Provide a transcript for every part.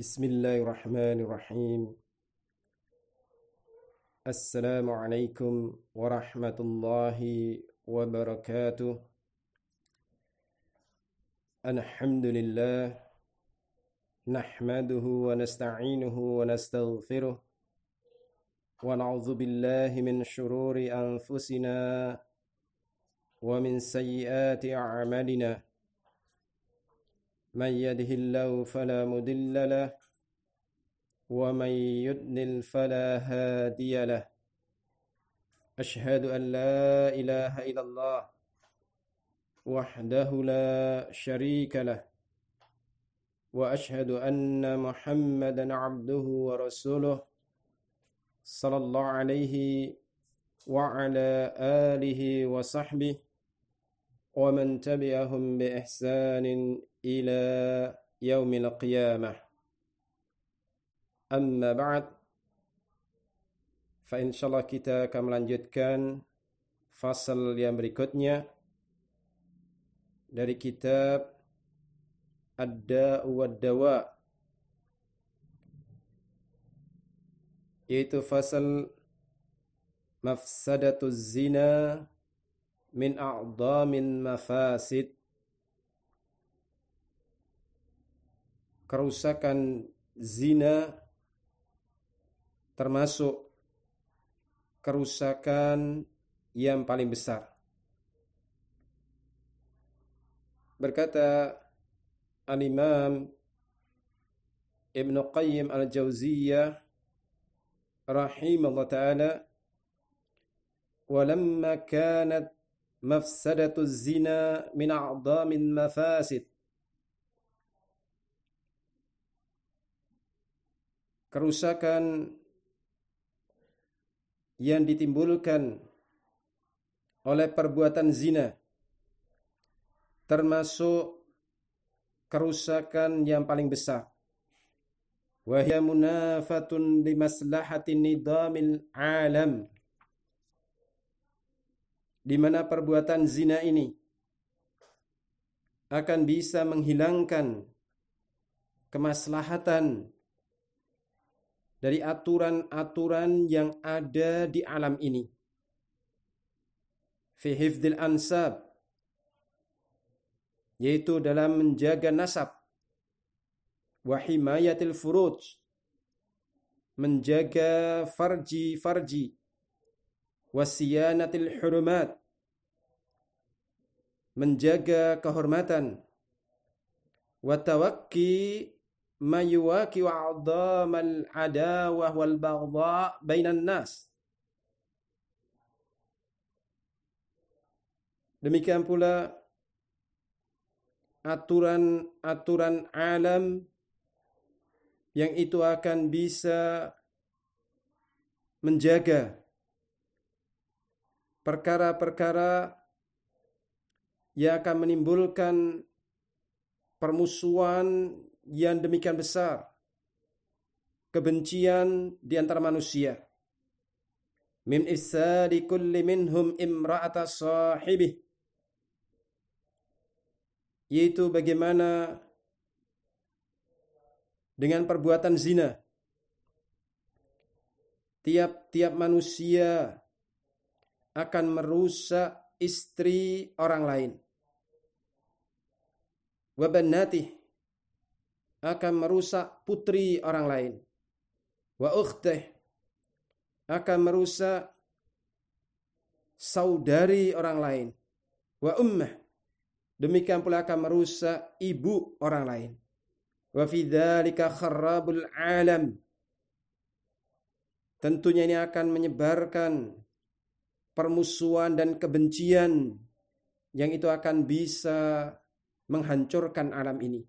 Bismillahirrahmanirrahim. Assalamualaikum warahmatullahi wabarakatuh. Alhamdulillah. Nahmaduhu wa nasta'inuhu wa nastaghfiruh. Wa na'udzu billahi min syururi anfusina wa min sayyiati a'malina. Man yahdihillahu fala mudilla lahu ومن يضلل فلا هادي له أشهد أن لا إله إلا الله وحده لا شريك له وأشهد أن محمدا عبده ورسوله صلى الله عليه وعلى آله وصحبه ومن تبعهم بإحسان إلى يوم القيامة. Amma ba'd, fa insyaallah kita akan melanjutkan fasal yang berikutnya dari kitab Ad-Da'u wad-Dawa, yaitu fasal mafsadatuz zina min a'dhamin mafasid, kerusakan zina termasuk kerusakan yang paling besar. Berkata Al-Imam Ibn Qayyim Al-Jauziyah rahimahullah ta'ala, walamma kanat mafsadatu zina min a'dhamin mafasid, kerusakan yang ditimbulkan oleh perbuatan zina termasuk kerusakan yang paling besar. Wa hiya munafatun li maslahatin nidamil alam, di mana perbuatan zina ini akan bisa menghilangkan kemaslahatan dari aturan-aturan yang ada di alam ini. Fi hifdzil ansab, yaitu dalam menjaga nasab. Wa himayatil furuj, menjaga farji-farji. Wa siyanatil hurumat, menjaga kehormatan. Wa tawakki ma yuwaqi wa'adhamal adawah wal baghdha bainan nas. Demikian pula aturan-aturan alam yang itu akan bisa menjaga perkara-perkara yang akan menimbulkan permusuhan yang demikian besar, kebencian di antara manusia. Min ifsadi kulli minhum imra'ata sahibih, yaitu bagaimana dengan perbuatan zina tiap-tiap manusia akan merusak istri orang lain. Wa banatih, akan merusak putri orang lain. Wa ukhtih, akan merusak saudari orang lain. Wa ummah, demikian pula akan merusak ibu orang lain. Wa fi dzalika kharrabul alam, tentunya ini akan menyebarkan permusuhan dan kebencian yang itu akan bisa menghancurkan alam ini.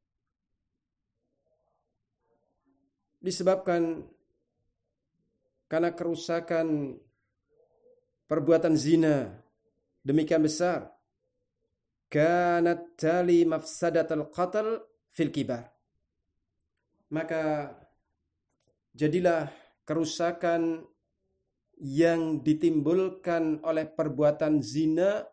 Disebabkan karena kerusakan perbuatan zina demikian besar, kanat tali mafsadatul qatl fil kibar, maka jadilah kerusakan yang ditimbulkan oleh perbuatan zina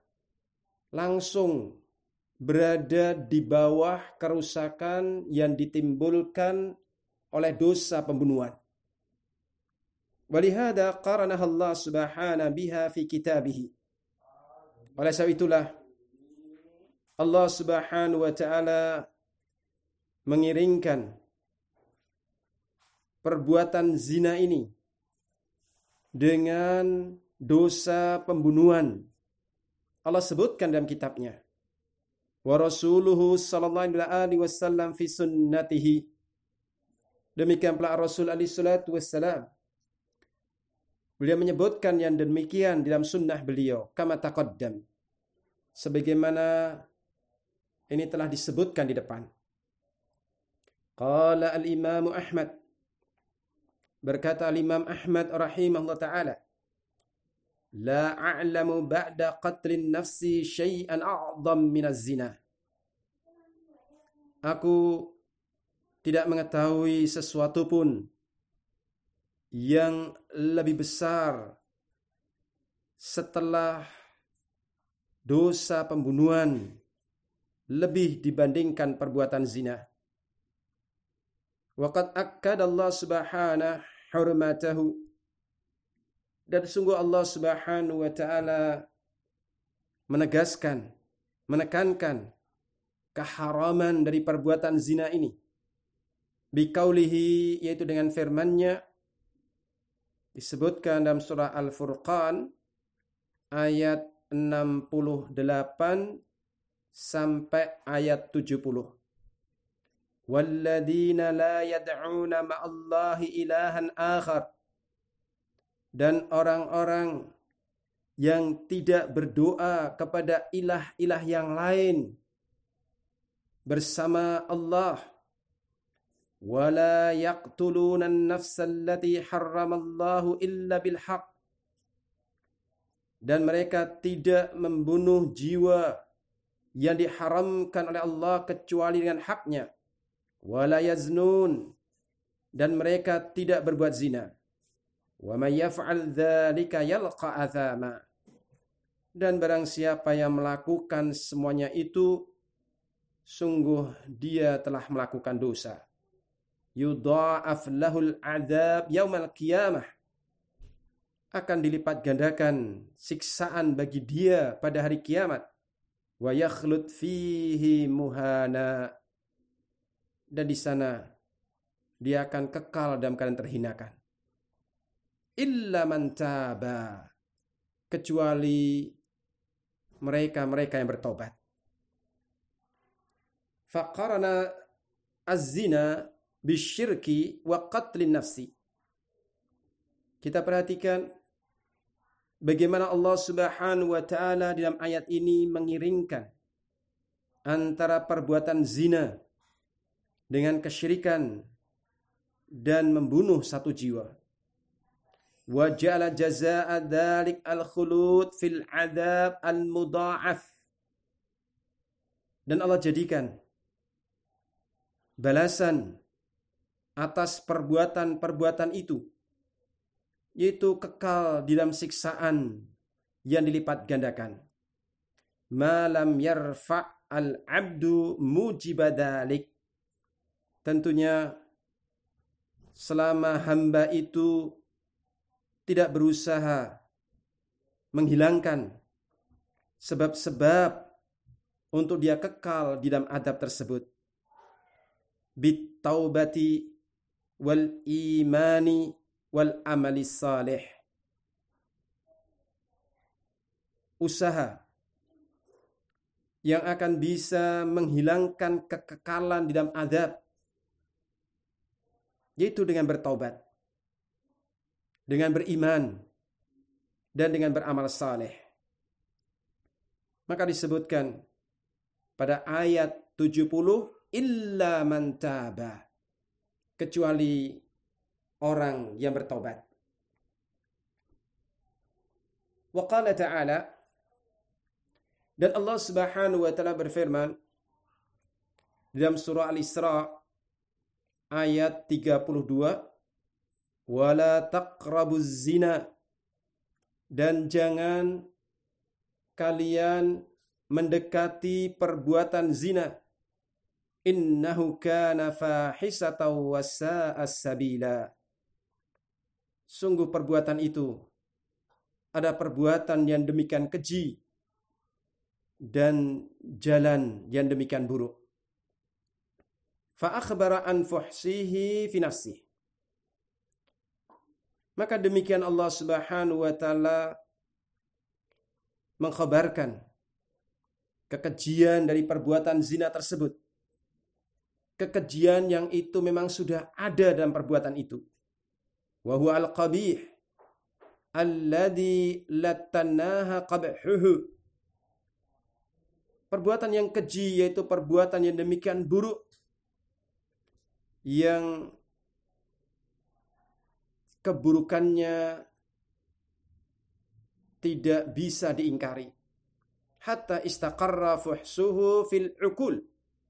langsung berada di bawah kerusakan yang ditimbulkan oleh dosa pembunuhan. Walihada qaranaha Allah subhanahu biha fi kitabih. Oleh sebab itulah Allah subhanahu wa ta'ala mengiringkan perbuatan zina ini dengan dosa pembunuhan. Allah sebutkan dalam kitabnya. Wa rasuluhu sallallahu alaihi wasallam fi sunnatihi. Demikian pula Rasul alaihi salatu wassalam. Beliau menyebutkan yang demikian dalam sunnah beliau. Kama taqaddam. Sebagaimana ini telah disebutkan di depan. Qala al-Imam Ahmad. Berkata al-Imam Ahmad rahimahullah ta'ala. La a'lamu ba'da qatlin nafsi syai'an a'zam minaz zina. Aku tidak mengetahui sesuatu pun yang lebih besar setelah dosa pembunuhan lebih dibandingkan perbuatan zina. Waqad akkada Allah subhanahu hurmatahu. Dan sungguh Allah subhanahu wa ta'ala menegaskan, menekankan keharaman dari perbuatan zina ini. Biqaulihi, yaitu dengan firman-Nya, disebutkan dalam surah Al-Furqan ayat 68 sampai ayat 70. Walladzina la yad'una ma'allahi ilahan akhar. Dan orang-orang yang tidak berdoa kepada ilah-ilah yang lain bersama Allah. Wala yaqtuluna an-nafsa allati harramallahu illa bil haqq. Dan mereka tidak membunuh jiwa yang diharamkan oleh Allah kecuali dengan haknya. Wala yaznun. Dan mereka tidak berbuat zina. Wa may yaf'al dzalika yalqa athama. Dan barang siapa yang melakukan semuanya itu, sungguh dia telah melakukan dosa. Yudha'af lahul adzab yaumal qiyamah. Akan dilipat gandakan siksaan bagi dia pada hari kiamat. Wa yakhlud fihi muhana. Dan di sana dia akan kekal dalam keadaan terhinakan. Illa man taba. Kecuali mereka-mereka yang bertobat. Faqarana az-zina bisyirki wa qatlin nafsi. Kita perhatikan bagaimana Allah Subhanahu wa ta'ala dalam ayat ini mengiringkan antara perbuatan zina dengan kesyirikan dan membunuh satu jiwa. Wa ja'ala jazaa'a dzalik al-khulud fil 'adzab al-mudha'af. Dan Allah jadikan balasan atas perbuatan-perbuatan itu, yaitu kekal di dalam siksaan yang dilipat gandakan. Ma lam yarfa' al-'abdu mujibadalik. Tentunya selama hamba itu tidak berusaha menghilangkan sebab-sebab untuk dia kekal di dalam adab tersebut. Bit taubati wal imani wal amali salih. Usaha yang akan bisa menghilangkan kekekalan di dalam adab, yaitu dengan bertaubat, dengan beriman, dan dengan beramal saleh. Maka disebutkan pada ayat 70, illa man taba, kecuali orang yang bertaubat. Wa qala ta'ala, dan Allah Subhanahu wa ta'ala berfirman dalam surah Al-Isra ayat 32, wala taqrabuz zina, dan jangan kalian mendekati perbuatan zina. innahu kana fahisatan wa sa'a sabila. Sungguh perbuatan itu ada perbuatan yang demikian keji dan jalan yang demikian buruk. Fa akhbara an fuhsihi fi nafsihi. Maka demikian Allah Subhanahu wa taala mengkhabarkan kekejian dari perbuatan zina tersebut. Kekejian yang itu memang sudah ada dalam perbuatan itu. Wa huwa al-qabih alladzi latanaha qabhuhu. Perbuatan yang keji yaitu perbuatan yang demikian buruk yang keburukannya tidak bisa diingkari. Hatta istaqarra fuhsuhu fil uqul.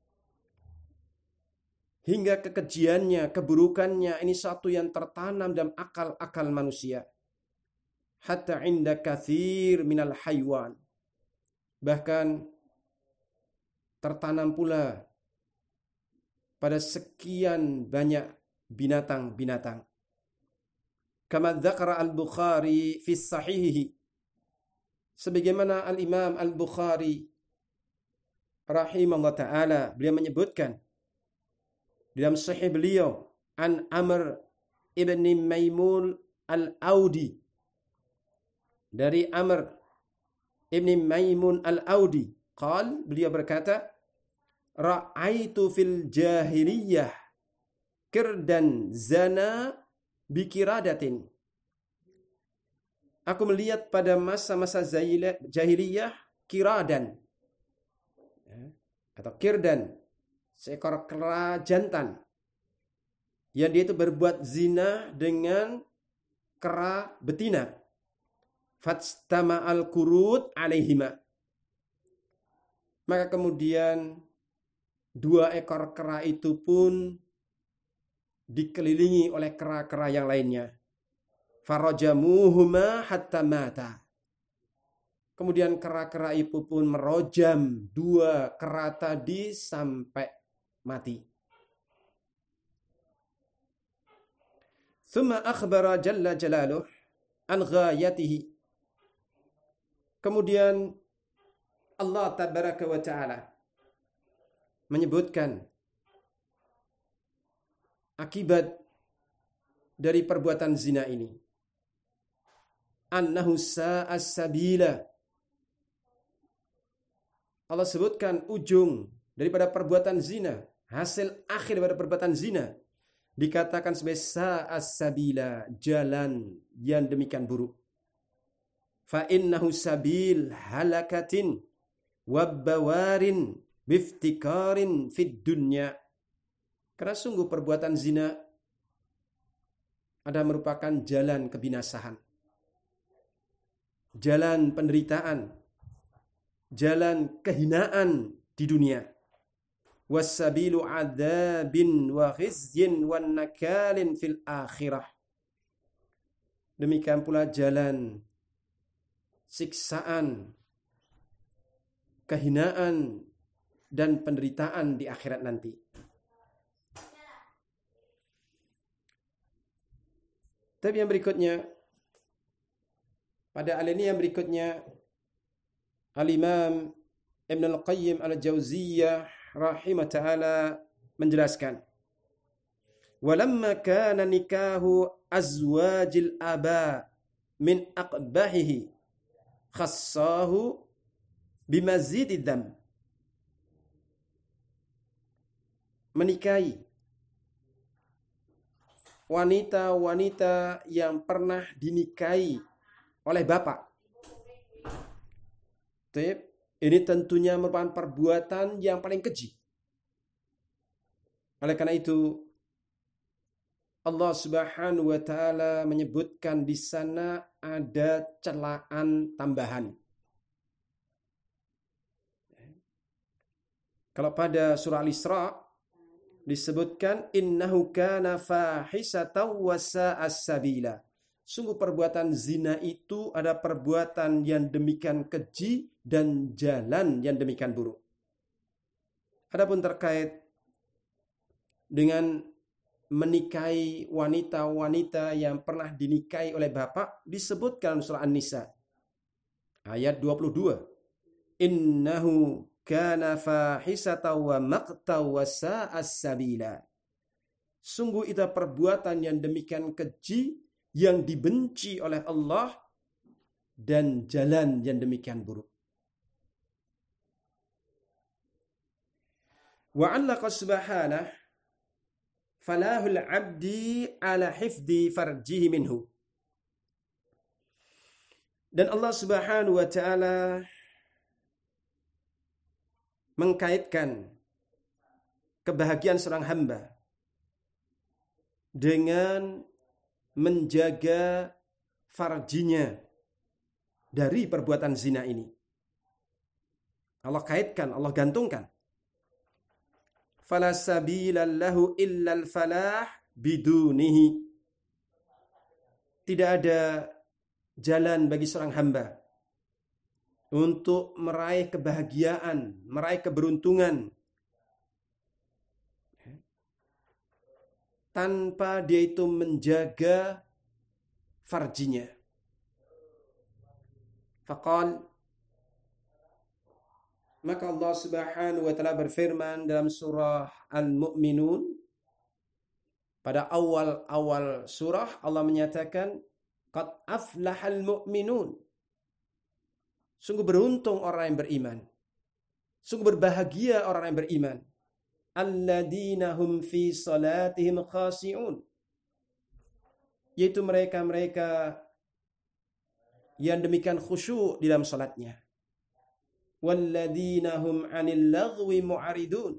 Hingga kekejiannya, keburukannya ini satu yang tertanam dalam akal-akal manusia. Hatta inda kathir minal haywan. Bahkan tertanam pula pada sekian banyak binatang-binatang. Kama dzakara al-Bukhari fi sahihihi. Sebagaimana al-Imam al-Bukhari rahimahullah ta'ala, beliau menyebutkan dalam sahih beliau an Amr ibn Maimun al-Audi, dari Amr ibn Maimun al-Audi, beliau berkata, ra'aitu fil jahiliyah kirdan zana bikiradatin. Aku melihat pada masa-masa jahiliyah kiradan atau kirdan, seekor kera jantan yang dia itu berbuat zina dengan kera betina. Fatstama al-qurud alaihima. Maka kemudian dua ekor kera itu pun dikelilingi oleh kera-kera yang lainnya. Farajamuhuma hatta mata. Kemudian kera-kera itu pun merojam dua kera tadi sampai mati. Thumma akhbara jalla jalaluh an ghayatihi. Kemudian Allah tabaraka wa ta'ala menyebutkan akibat dari perbuatan zina ini. Annahu sa'as sabila. Allah sebutkan ujung daripada perbuatan zina, hasil akhir daripada perbuatan zina dikatakan sebagai sa'as sabila, jalan yang demikian buruk. Fa innahu sabil halakatin wabbawarin biftikarin fid dunya. Karena sungguh perbuatan zina ada merupakan jalan kebinasaan, jalan penderitaan, jalan kehinaan di dunia. Wassabilu adzabin wa khizyin wan nakalin fil akhirah. Demikian pula jalan siksaan, kehinaan dan penderitaan di akhirat nanti. Tapi yang berikutnya, pada alinea yang berikutnya, Al-Imam Ibn Al-Qayyim Al-Jauziyah rahimah ta'ala menjelaskan, walamma kana nikahu azwajil aba min aqbahihi khassahu bimazidid dzam. Menikahi wanita-wanita yang pernah dinikahi oleh bapak. Ini tentunya merupakan perbuatan yang paling keji. Oleh karena itu, Allah Subhanahu wa taala menyebutkan di sana ada celaan tambahan. Kalau pada surah Al-Isra disebutkan innahu kana fahisatan wa sa'as sabila. Sungguh perbuatan zina itu ada perbuatan yang demikian keji dan jalan yang demikian buruk. Adapun terkait dengan menikahi wanita-wanita yang pernah dinikahi oleh bapak disebutkan surah An-Nisa ayat 22. Innahu kana fahisatan wa maqta wa sa'as sabila. Sungguh itu perbuatan yang demikian keji yang dibenci oleh Allah dan jalan yang demikian buruk. Wa 'allaqa subhanahu falahul 'abdi ala hifdi farjihi minhu. Dan Allah Subhanahu wa taala mengkaitkan kebahagiaan seorang hamba dengan menjaga farjinya dari perbuatan zina ini. Allah kaitkan, Allah gantungkan. Fala sabila lahu illal falah bidunihi. Tidak ada jalan bagi seorang hamba untuk meraih kebahagiaan, meraih keberuntungan tanpa dia itu menjaga farjinya. Faqal, maka Allah Subhanahu wa taala berfirman dalam surah Al-Mu'minun pada awal-awal surah Allah menyatakan qad aflahal mu'minun. Sungguh beruntung orang yang beriman. Sungguh berbahagia orang yang beriman. Alladzina hum fi salatihim khashi'un. Yaitu mereka-mereka yang demikian khusyuk di dalam salatnya. Walladzina hum 'anil lagwi mu'aridun.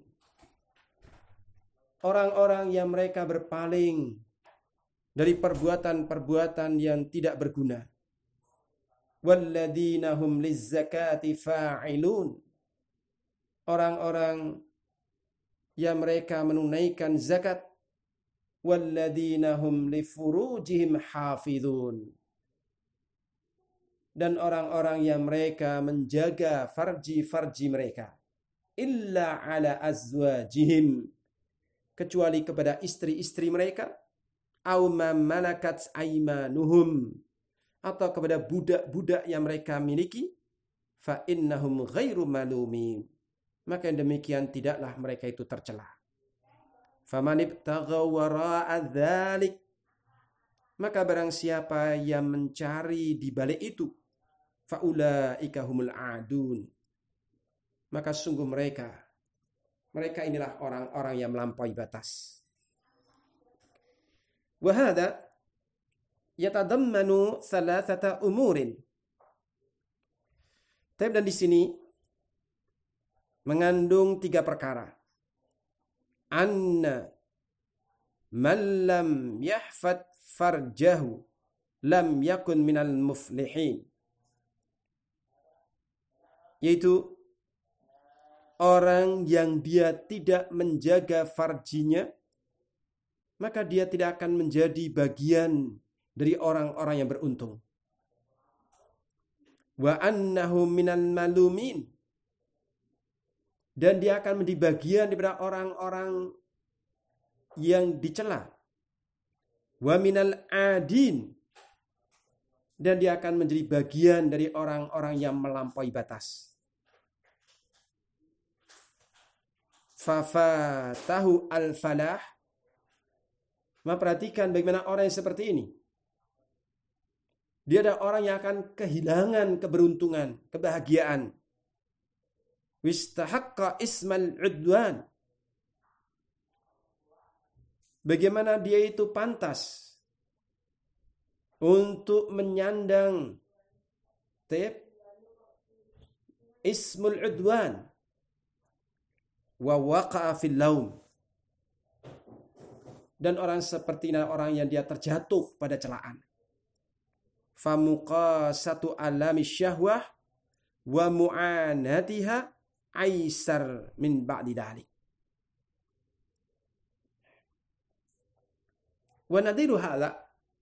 Orang-orang yang mereka berpaling dari perbuatan-perbuatan yang tidak berguna. Walladzina hum lizzakati fa'ilun. Orang-orang yang mereka menunaikan zakat. Walladzina hum li furujihim hafizun. Dan orang-orang yang mereka menjaga farji-farji mereka. Illa ala azwajihim. Kecuali kepada istri-istri mereka. Au ma malakat aimanuhum. Atau kepada budak-budak yang mereka miliki. Fa innahum ghairu malumin. Maka yang demikian tidaklah mereka itu tercela. Faman ibtagha wara'a dzalik. Maka barang siapa yang mencari di balik itu. Faulaika humul adun. Maka sungguh mereka inilah orang-orang yang melampaui batas. Wa hadza yatadammanu thalathata umurin. Dan di sini mengandung 3 perkara. Anna man lam yahfad farjahu lam yakun minal muflihin. Yaitu orang yang dia tidak menjaga farjinya, maka dia tidak akan menjadi bagian dari orang-orang yang beruntung. Wa annahu minal malumin. Dan dia akan menjadi bagian daripada orang-orang yang dicela. Wa minal adin. Dan dia akan menjadi bagian dari orang-orang yang melampaui batas. Fafatahu al-falah. Perhatikan bagaimana orang yang seperti ini. Dia adalah orang yang akan kehilangan keberuntungan, kebahagiaan. Wistahaqqa ismal udwan. Bagaimana dia itu pantas untuk menyandang ismul udwan wa waqa'a fil laum. Dan orang seperti ini orang yang dia terjatuh pada celaan. Famuqasatu alami syahwah wa mu'anatiha aisar min ba'di dhalik. Wa nadhiru hadza.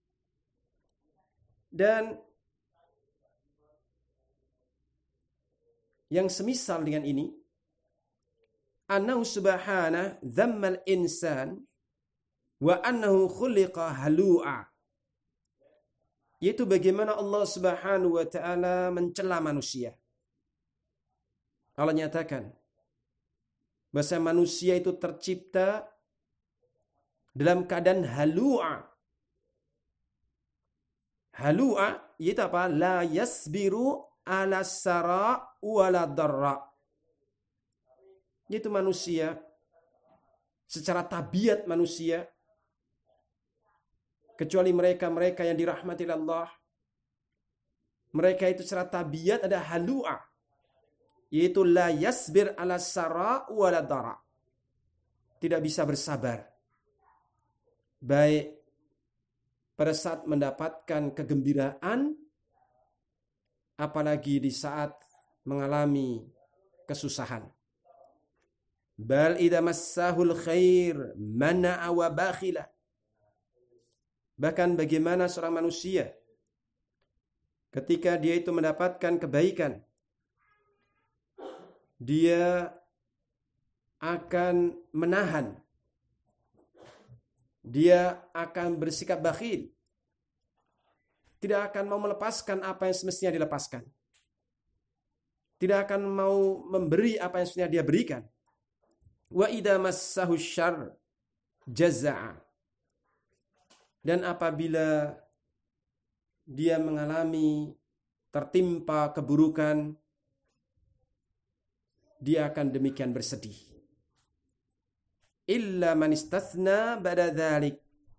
Dan yang semisal dengan ini annahu subhana dzammal insan wa annahu khuliqa halu'a. Yaitu bagaimana Allah Subhanahu wa taala mencela manusia. Allah nyatakan bahwa manusia itu tercipta dalam keadaan halu'a. Halu'a yaitu apa? La yasbiru ala sara wala darra. Yaitu manusia secara tabiat manusia, kecuali mereka yang dirahmati Allah, mereka itu secara tabiat ada halu'a, yaitu la yasbir ala sara wala dara. Tidak bisa bersabar. Baik pada saat mendapatkan kegembiraan, apalagi di saat mengalami kesusahan. Bal idza massahul khair mana'a wa bakhila. Bahkan bagaimana seorang manusia ketika dia itu mendapatkan kebaikan, dia akan menahan, dia akan bersikap bakhil, tidak akan mau melepaskan apa yang semestinya dilepaskan, tidak akan mau memberi apa yang semestinya dia berikan. Wa idza massahu syarr jaza'a. Dan apabila dia mengalami tertimpa keburukan, dia akan demikian bersedih. Illa man istathna ba'da dzalik.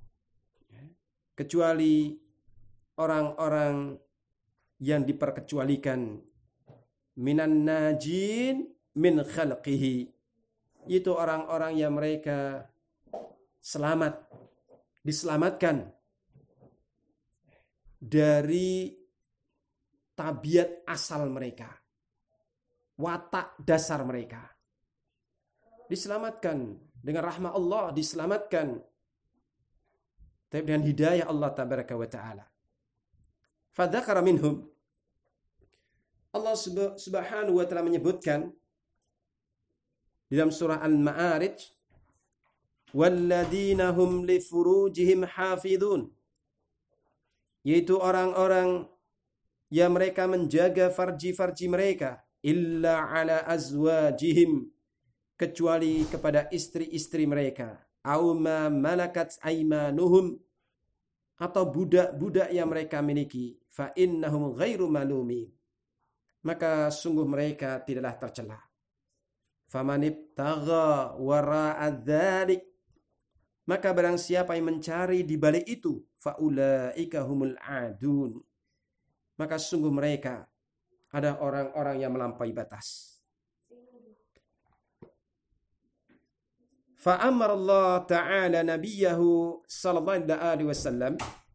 Kecuali orang-orang yang diperkecualikan minan najin min khalqihi. Itu orang-orang yang mereka selamat, diselamatkan dari tabiat asal mereka, watak dasar mereka. Diselamatkan dengan rahmat Allah, diselamatkan dengan hidayah Allah tabaraka wa ta'ala. Fadzakara minhum. Allah Subhanahu wa ta'ala menyebutkan di dalam surah Al-Ma'arij, walladzina hum li furujihim hafidun, yaitu orang-orang yang mereka menjaga farji-farji mereka, illa ala azwajihim, kecuali kepada istri-istri mereka, au ma malakat aimanuhum, atau budak-budak yang mereka miliki, fa innahum ghairu malumin, maka sungguh mereka tidaklah tercela. Famanibtagha wara'a dzalik, maka barang siapa yang mencari di balik itu, faulaika humul adun, maka sungguh mereka ada orang-orang yang melampaui batas. Fa'amara Allah Ta'ala nabiyahu sallallahu alaihi wasallam,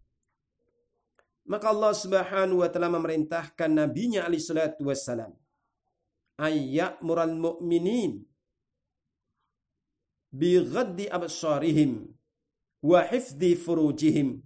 maka Allah Subhanahu wa ta'ala memerintahkan nabinya alaihi salatu wassalam, ayya'mural mu'minin bi ghaddi absarihim wa hifdhi furujihim.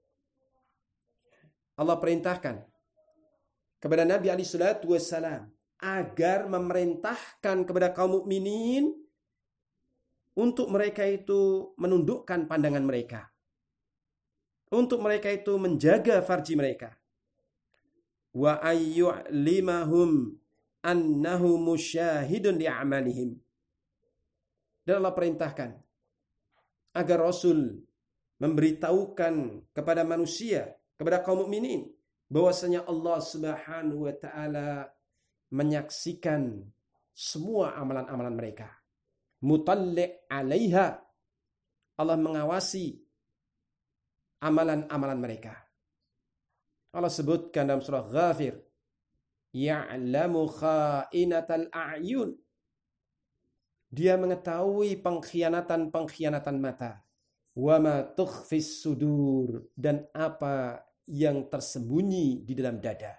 Allah perintahkan kepada Nabi alaihi salatu wassalam agar memerintahkan kepada kaum mukminin untuk mereka itu menundukkan pandangan mereka, untuk mereka itu menjaga farji mereka, wa ayyu'limahum annahu musyahidun li'amalihim. Dan Allah perintahkan agar Rasul memberitahukan kepada manusia, kepada kaum mukminin, bahwasanya Allah Subhanahu wa ta'ala menyaksikan semua amalan-amalan mereka. Mutalli' 'alaiha, Allah mengawasi amalan-amalan mereka. Allah sebutkan dalam surah Ghafir, ya'lamu kha'inatal a'yun, dia mengetahui pengkhianatan-pengkhianatan mata, wa ma tukhfis sudur, dan apa yang tersembunyi di dalam dada.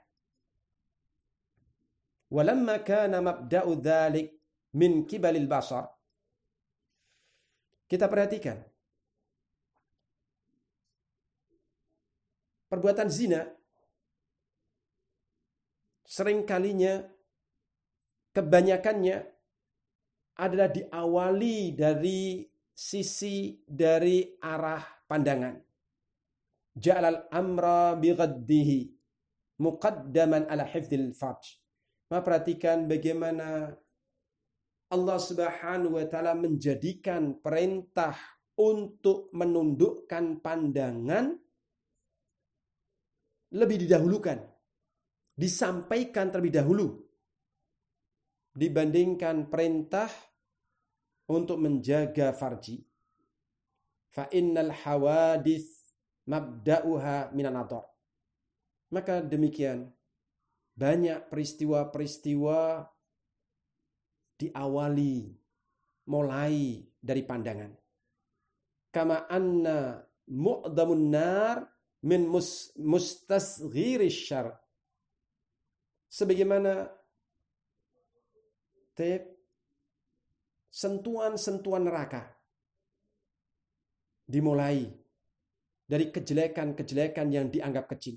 Walamma kana mabda'u dzalik min kibalil basar, kita perhatikan perbuatan zina seringkalinya, kebanyakannya adalah diawali dari sisi dari arah pandangan. Ja'alal amra bighaddihi muqaddaman ala hifdzil farj. Perhatikan bagaimana Allah Subhanahu wa taala menjadikan perintah untuk menundukkan pandangan lebih didahulukan, disampaikan terlebih dahulu dibandingkan perintah untuk menjaga farji. Fa innal hawadits mabda'uha minan nadar. Maka demikian banyak peristiwa-peristiwa diawali mulai dari pandangan. Kama anna mu'damun nar min mustasghirish syar. Sebagaimana sentuhan-sentuhan neraka dimulai dari kejelekan-kejelekan yang dianggap kecil.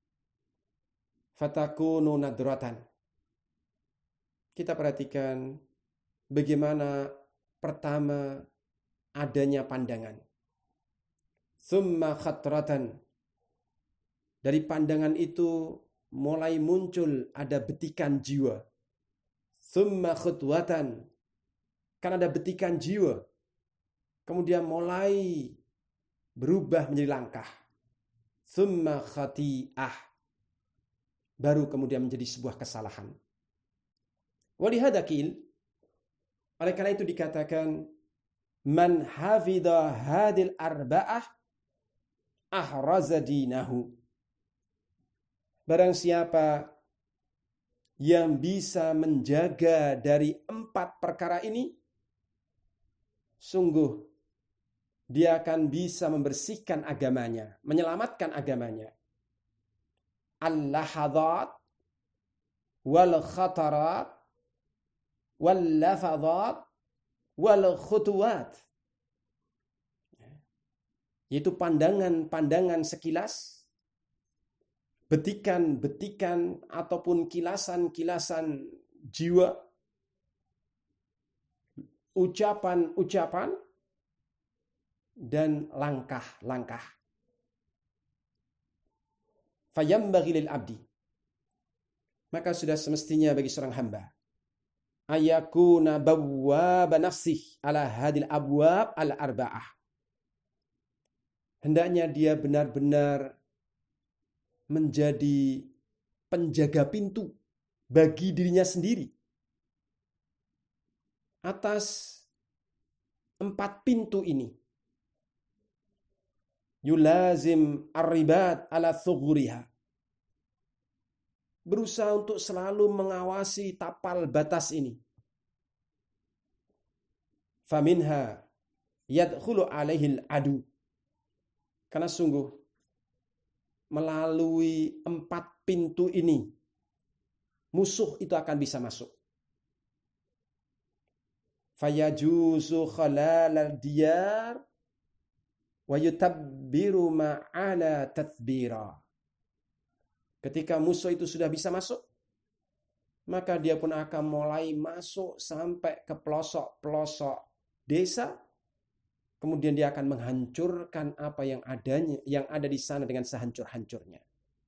Fatakunu nadratan. Kita perhatikan bagaimana pertama adanya pandangan. Tsumma khatratan. Dari pandangan itu mulai muncul ada betikan jiwa. Tsumma khutwatan. Kan ada betikan jiwa. Kemudian mulai berubah menjadi langkah. Tsumma khati'ah. Baru kemudian menjadi sebuah kesalahan. Walihadakil, oleh karena itu dikatakan, man hafidha hadil arba'ah ahraza dinahu. Barang siapa yang bisa menjaga dari 4 perkara ini, sungguh dia akan bisa membersihkan agamanya, menyelamatkan agamanya. Al-lahadat wal khatarat wal lafadat wal khutuwat. Yaitu pandangan-pandangan sekilas, betikan-betikan ataupun kilasan-kilasan jiwa, ucapan-ucapan, dan langkah-langkah. Fayambaghi lil abdi. Maka sudah semestinya bagi seorang hamba ayakuna bawwaba nafsih ala hadil abwab al arba'ah. Hendaknya dia benar-benar menjadi penjaga pintu bagi dirinya sendiri atas 4 pintu ini. Yulazim arribat ala thuguriha. Berusaha untuk selalu mengawasi tapal batas ini. Faminha yadkhulu alaihil adu. Karena sungguh melalui 4 pintu ini musuh itu akan bisa masuk. Fayajuzu khalalal diyar wa yutabbiru ma'ala tathbira. Ketika musuh itu sudah bisa masuk, maka dia pun akan mulai masuk sampai ke pelosok-pelosok desa. Kemudian dia akan menghancurkan apa yang ada di sana dengan sehancur-hancurnya.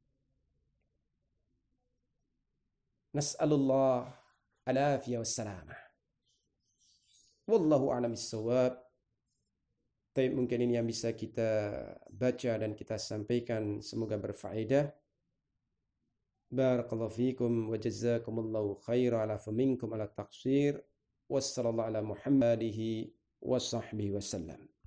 Nas'alullah al-afiyah wassalamah. Wallahu a'lam bissawab. Tapi mungkin ini yang bisa kita baca dan kita sampaikan, semoga berfaedah. Barakallahu fikum wa jazakumullahu khairan ala faminkum ala taqsir. Wassallallahu ala Muhammadihi wa sahbihi wasallam.